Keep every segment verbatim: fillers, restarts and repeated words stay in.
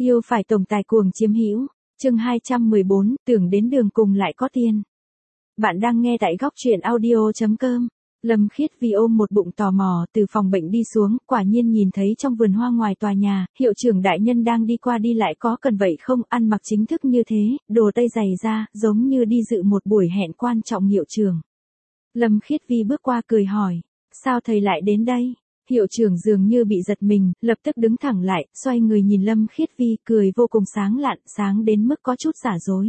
Yêu phải tổng tài cuồng chiếm hữu. Chương hai trăm mười bốn, tưởng đến đường cùng lại có tiền. Bạn đang nghe tại góc truyện audio chấm com. Lâm Khiết Vi ôm một bụng tò mò từ phòng bệnh đi xuống, quả nhiên nhìn thấy trong vườn hoa ngoài tòa nhà, hiệu trưởng đại nhân đang đi qua đi lại, có cần vậy không, ăn mặc chính thức như thế, đồ tây dày da, giống như đi dự một buổi hẹn quan trọng hiệu trưởng. Lâm Khiết Vi bước qua cười hỏi, sao thầy lại đến đây? Hiệu trưởng dường như bị giật mình, lập tức đứng thẳng lại, xoay người nhìn Lâm Khiết Vi, cười vô cùng sáng lạn, sáng đến mức có chút giả dối.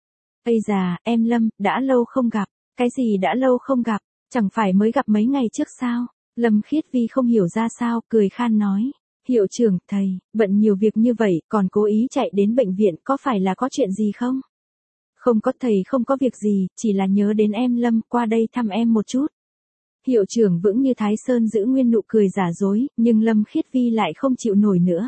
Ây già, em Lâm, đã lâu không gặp. Cái gì đã lâu không gặp, chẳng phải mới gặp mấy ngày trước sao? Lâm Khiết Vi không hiểu ra sao, cười khan nói. Hiệu trưởng, thầy, bận nhiều việc như vậy, còn cố ý chạy đến bệnh viện, có phải là có chuyện gì không? Không có thầy, không có việc gì, chỉ là nhớ đến em Lâm, qua đây thăm em một chút. Hiệu trưởng vững như Thái Sơn giữ nguyên nụ cười giả dối, nhưng Lâm Khiết Vi lại không chịu nổi nữa.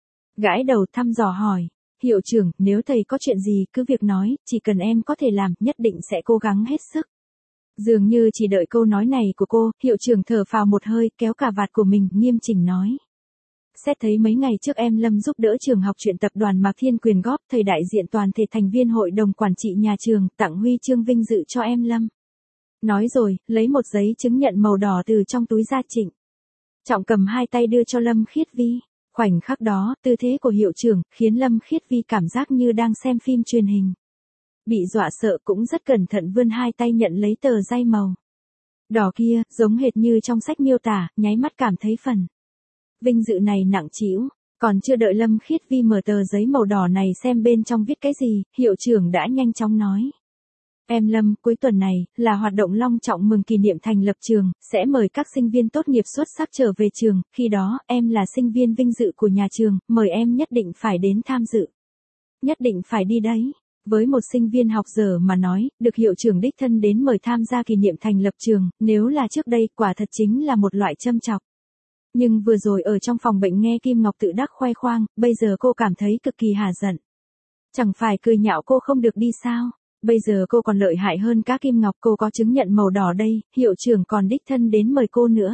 Gãi đầu thăm dò hỏi, hiệu trưởng, nếu thầy có chuyện gì cứ việc nói, chỉ cần em có thể làm, nhất định sẽ cố gắng hết sức. Dường như chỉ đợi câu nói này của cô, hiệu trưởng thở phào một hơi, kéo cà vạt của mình, nghiêm chỉnh nói. Xét thấy mấy ngày trước em Lâm giúp đỡ trường học chuyện tập đoàn Mạc Thiên quyền góp, thầy đại diện toàn thể thành viên hội đồng quản trị nhà trường, tặng huy chương vinh dự cho em Lâm. Nói rồi, lấy một giấy chứng nhận màu đỏ từ trong túi ra Trịnh Trọng cầm hai tay đưa cho Lâm Khiết Vi. Khoảnh khắc đó, tư thế của hiệu trưởng, khiến Lâm Khiết Vi cảm giác như đang xem phim truyền hình. Bị dọa sợ cũng rất cẩn thận vươn hai tay nhận lấy tờ giấy màu đỏ kia, giống hệt như trong sách miêu tả, nháy mắt cảm thấy phần vinh dự này nặng trĩu. Còn chưa đợi Lâm Khiết Vi mở tờ giấy màu đỏ này xem bên trong viết cái gì, hiệu trưởng đã nhanh chóng nói. Em Lâm, cuối tuần này, là hoạt động long trọng mừng kỷ niệm thành lập trường, sẽ mời các sinh viên tốt nghiệp xuất sắc trở về trường, khi đó, em là sinh viên vinh dự của nhà trường, mời em nhất định phải đến tham dự. Nhất định phải đi đấy. Với một sinh viên học dở mà nói, được hiệu trưởng đích thân đến mời tham gia kỷ niệm thành lập trường, nếu là trước đây, quả thật chính là một loại châm chọc. Nhưng vừa rồi ở trong phòng bệnh nghe Kim Ngọc tự đắc khoe khoang, bây giờ cô cảm thấy cực kỳ hả giận. Chẳng phải cười nhạo cô không được đi sao? Bây giờ cô còn lợi hại hơn cả Kim Ngọc, cô có chứng nhận màu đỏ đây, hiệu trưởng còn đích thân đến mời cô nữa.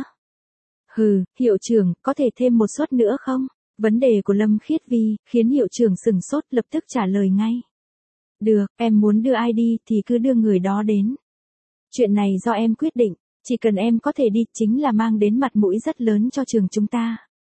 Hừ, hiệu trưởng, có thể thêm một suất nữa không? Vấn đề của Lâm Khiết Vi, khiến hiệu trưởng sừng sốt, lập tức trả lời ngay. Được, em muốn đưa ai đi thì cứ đưa người đó đến. Chuyện này do em quyết định, chỉ cần em có thể đi, chính là mang đến mặt mũi rất lớn cho trường chúng ta.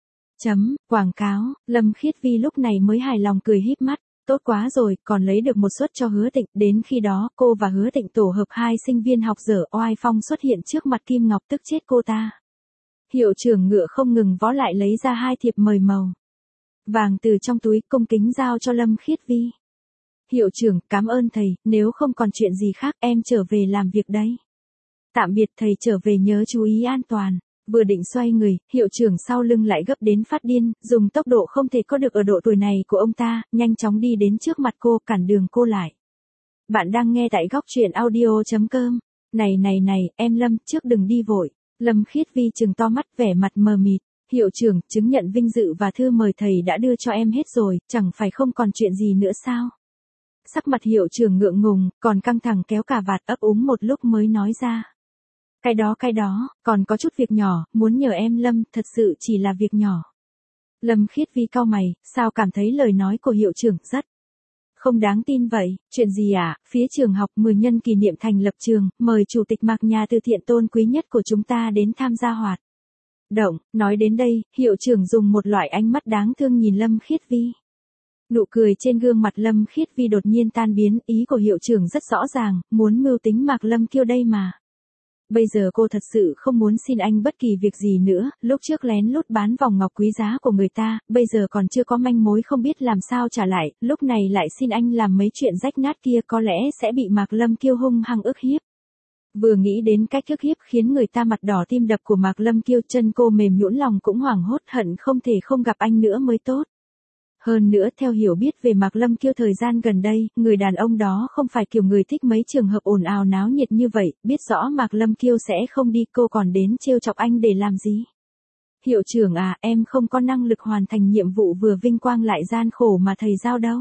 Chấm, quảng cáo, Lâm Khiết Vi lúc này mới hài lòng cười híp mắt. Tốt quá rồi, còn lấy được một suất cho Hứa Tịnh, đến khi đó, cô và Hứa Tịnh tổ hợp hai sinh viên học dở oai phong xuất hiện trước mặt Kim Ngọc tức chết cô ta. Hiệu trưởng ngựa không ngừng vó lại lấy ra hai thiệp mời màu vàng từ trong túi, cung kính giao cho Lâm Khiết Vi. Hiệu trưởng, cảm ơn thầy, nếu không còn chuyện gì khác, em trở về làm việc đấy. Tạm biệt thầy, trở về nhớ chú ý an toàn. Vừa định xoay người, hiệu trưởng sau lưng lại gấp đến phát điên, dùng tốc độ không thể có được ở độ tuổi này của ông ta, nhanh chóng đi đến trước mặt cô, cản đường cô lại. Bạn đang nghe tại góc truyện audio chấm com. Này này này, em Lâm, trước đừng đi vội. Lâm Khiết Vi trừng to mắt, vẻ mặt mờ mịt. Hiệu trưởng, chứng nhận vinh dự và thư mời thầy đã đưa cho em hết rồi, chẳng phải không còn chuyện gì nữa sao? Sắc mặt hiệu trưởng ngượng ngùng, còn căng thẳng kéo cà vạt, ấp úng một lúc mới nói ra. Cái đó cái đó, còn có chút việc nhỏ, muốn nhờ em Lâm, thật sự chỉ là việc nhỏ. Lâm Khiết Vi cau mày, sao cảm thấy lời nói của hiệu trưởng rất không đáng tin vậy, chuyện gì à, phía trường học mười nhân kỷ niệm thành lập trường, mời chủ tịch Mạc nhà từ thiện tôn quý nhất của chúng ta đến tham gia hoạt động, nói đến đây, hiệu trưởng dùng một loại ánh mắt đáng thương nhìn Lâm Khiết Vi. Nụ cười trên gương mặt Lâm Khiết Vi đột nhiên tan biến, ý của hiệu trưởng rất rõ ràng, muốn mưu tính Mạc Lâm Kiêu đây mà. Bây giờ cô thật sự không muốn xin anh bất kỳ việc gì nữa, lúc trước lén lút bán vòng ngọc quý giá của người ta, bây giờ còn chưa có manh mối không biết làm sao trả lại, lúc này lại xin anh làm mấy chuyện rách nát kia có lẽ sẽ bị Mạc Lâm Kiêu hung hăng ức hiếp. Vừa nghĩ đến cách ức hiếp khiến người ta mặt đỏ tim đập của Mạc Lâm Kiêu, chân cô mềm nhũn, lòng cũng hoảng hốt, hận không thể không gặp anh nữa mới tốt. Hơn nữa, theo hiểu biết về Mạc Lâm Kiêu thời gian gần đây, người đàn ông đó không phải kiểu người thích mấy trường hợp ồn ào náo nhiệt như vậy, biết rõ Mạc Lâm Kiêu sẽ không đi, cô còn đến trêu chọc anh để làm gì? Hiệu trưởng à, em không có năng lực hoàn thành nhiệm vụ vừa vinh quang lại gian khổ mà thầy giao đâu.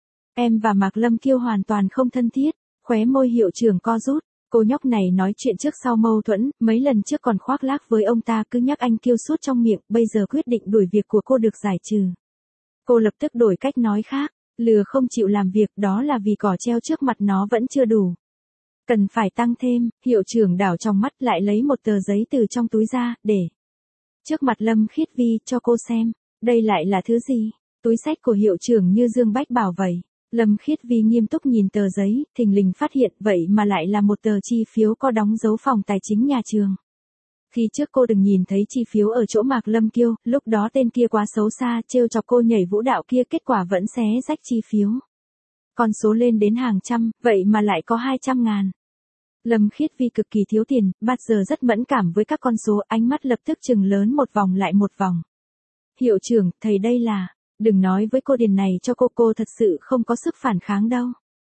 Em và Mạc Lâm Kiêu hoàn toàn không thân thiết, khóe môi hiệu trưởng co rút. Cô nhóc này nói chuyện trước sau mâu thuẫn, mấy lần trước còn khoác lác với ông ta cứ nhắc anh Kiêu suốt trong miệng, bây giờ quyết định đuổi việc của cô được giải trừ. Cô lập tức đổi cách nói khác, lừa không chịu làm việc đó là vì cỏ treo trước mặt nó vẫn chưa đủ. Cần phải tăng thêm, hiệu trưởng đảo trong mắt lại lấy một tờ giấy từ trong túi ra, để trước mặt Lâm Khiết Vi cho cô xem. Đây lại là thứ gì? Túi xách của hiệu trưởng như Dương Bách Bảo vậy. Lâm Khiết Vi nghiêm túc nhìn tờ giấy, thình lình phát hiện vậy mà lại là một tờ chi phiếu có đóng dấu phòng tài chính nhà trường. Khi trước cô đừng nhìn thấy chi phiếu ở chỗ Mạc Lâm Kiêu, lúc đó tên kia quá xấu xa, trêu chọc cô nhảy vũ đạo kia, kết quả vẫn xé rách chi phiếu. Con số lên đến hàng trăm, vậy mà lại có hai trăm ngàn. Lâm Khiết Vi cực kỳ thiếu tiền, bắt giờ rất mẫn cảm với các con số, ánh mắt lập tức trừng lớn một vòng lại một vòng. Hiệu trưởng, thầy đây là, đừng nói với cô tiền này cho cô, cô thật sự không có sức phản kháng đâu.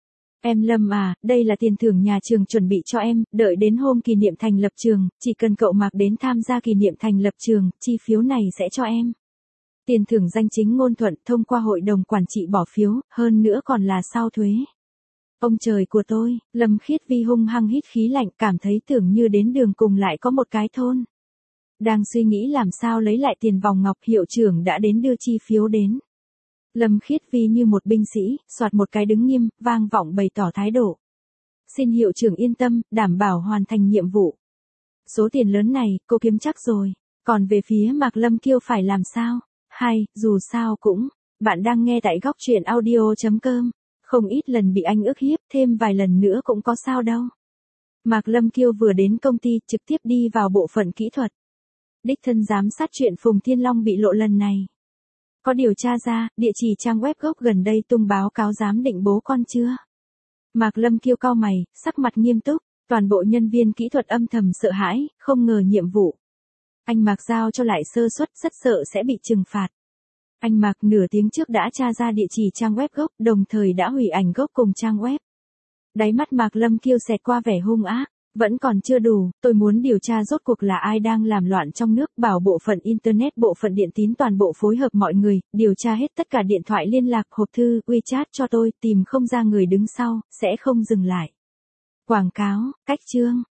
Em Lâm à, đây là tiền thưởng nhà trường chuẩn bị cho em, đợi đến hôm kỷ niệm thành lập trường, chỉ cần cậu Mạc đến tham gia kỷ niệm thành lập trường, chi phiếu này sẽ cho em. Tiền thưởng danh chính ngôn thuận thông qua hội đồng quản trị bỏ phiếu, hơn nữa còn là sau thuế. Ông trời của tôi, Lâm Khiết Vi hung hăng hít khí lạnh, cảm thấy tưởng như đến đường cùng lại có một cái thôn. Đang suy nghĩ làm sao lấy lại tiền vòng ngọc, hiệu trưởng đã đến đưa chi phiếu đến. Lâm Khiết Vi như một binh sĩ, soạt một cái đứng nghiêm, vang vọng bày tỏ thái độ. Xin hiệu trưởng yên tâm, đảm bảo hoàn thành nhiệm vụ. Số tiền lớn này, cô kiếm chắc rồi. Còn về phía Mạc Lâm Kiêu phải làm sao? Hay, dù sao cũng, bạn đang nghe tại góc truyện audio chấm com. Không ít lần bị anh ức hiếp, thêm vài lần nữa cũng có sao đâu. Mạc Lâm Kiêu vừa đến công ty, trực tiếp đi vào bộ phận kỹ thuật. Đích thân giám sát chuyện Phùng Thiên Long bị lộ lần này. Có điều tra ra, địa chỉ trang web gốc gần đây tung báo cáo giám định bố con chưa? Mạc Lâm Kiêu cau mày, sắc mặt nghiêm túc, toàn bộ nhân viên kỹ thuật âm thầm sợ hãi, không ngờ nhiệm vụ. Anh Mạc giao cho lại sơ suất, rất sợ sẽ bị trừng phạt. Anh Mạc nửa tiếng trước đã tra ra địa chỉ trang web gốc, đồng thời đã hủy ảnh gốc cùng trang web. Đáy mắt Mạc Lâm Kiêu xẹt qua vẻ hung ác. Vẫn còn chưa đủ, tôi muốn điều tra rốt cuộc là ai đang làm loạn trong nước, bảo bộ phận Internet, bộ phận điện tín toàn bộ phối hợp mọi người, điều tra hết tất cả điện thoại liên lạc, hộp thư, WeChat cho tôi, tìm không ra người đứng sau, sẽ không dừng lại. Quảng cáo, cách chương.